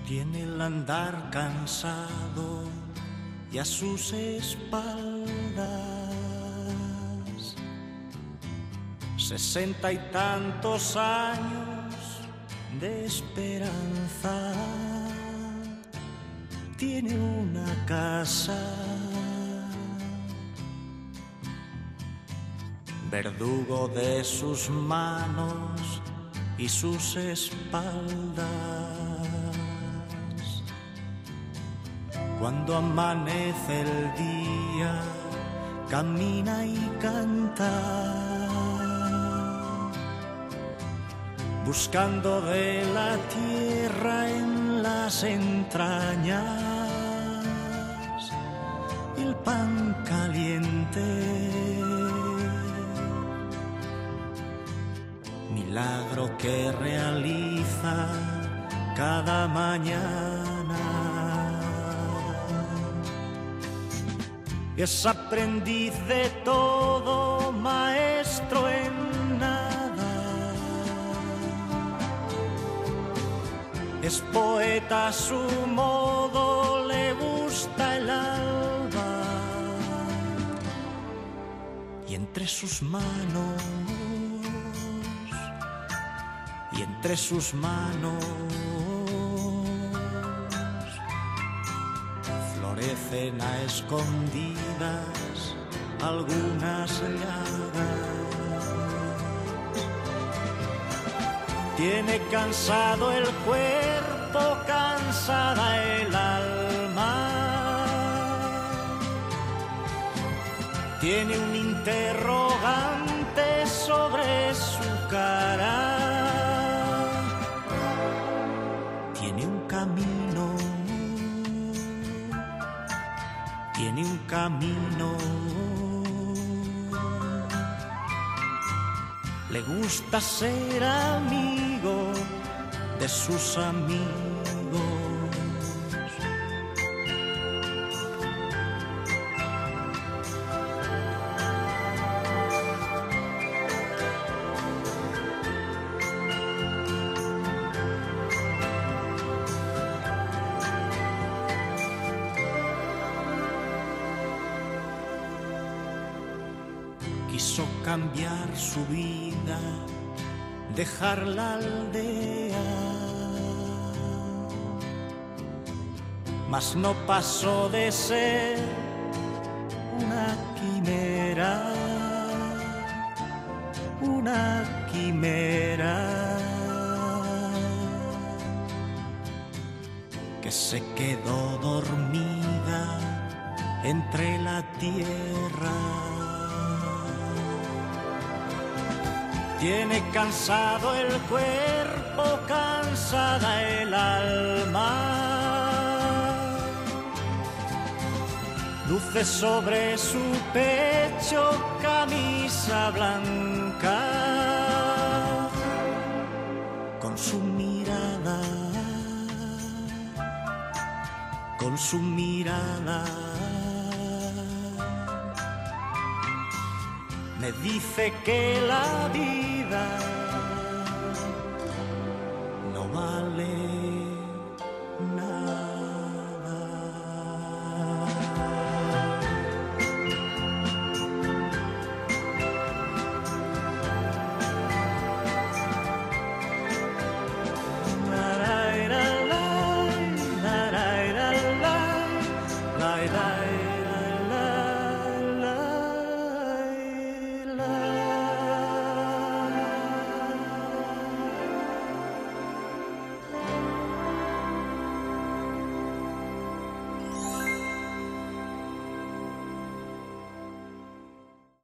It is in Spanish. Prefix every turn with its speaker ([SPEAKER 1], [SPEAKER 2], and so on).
[SPEAKER 1] Tiene el andar cansado y a sus espaldas 60 y tantos años de esperanza. Tiene una casa, verdugo de sus manos y sus espaldas. Cuando amanece el día, camina y canta, buscando de la tierra en las entrañas el pan caliente. Milagro que realiza cada mañana. Es aprendiz de todo, maestro en nada. Es poeta a su modo, le gusta el alba. Y entre sus manos, florecen a escondidas algunas llagas. Tiene cansado el cuerpo, cansada el alma. Tiene un interrogante sobre su cara. Tiene un camino, tiene un camino. Le gusta ser amigo de sus amigos. Quiso cambiar su vida, dejar la aldea, mas no pasó de ser una quimera, una quimera que se quedó dormida entre la tierra. Tiene cansado el cuerpo, cansada el alma. Luce sobre su pecho camisa blanca. Con su mirada, con su mirada, me dice que la vida no vale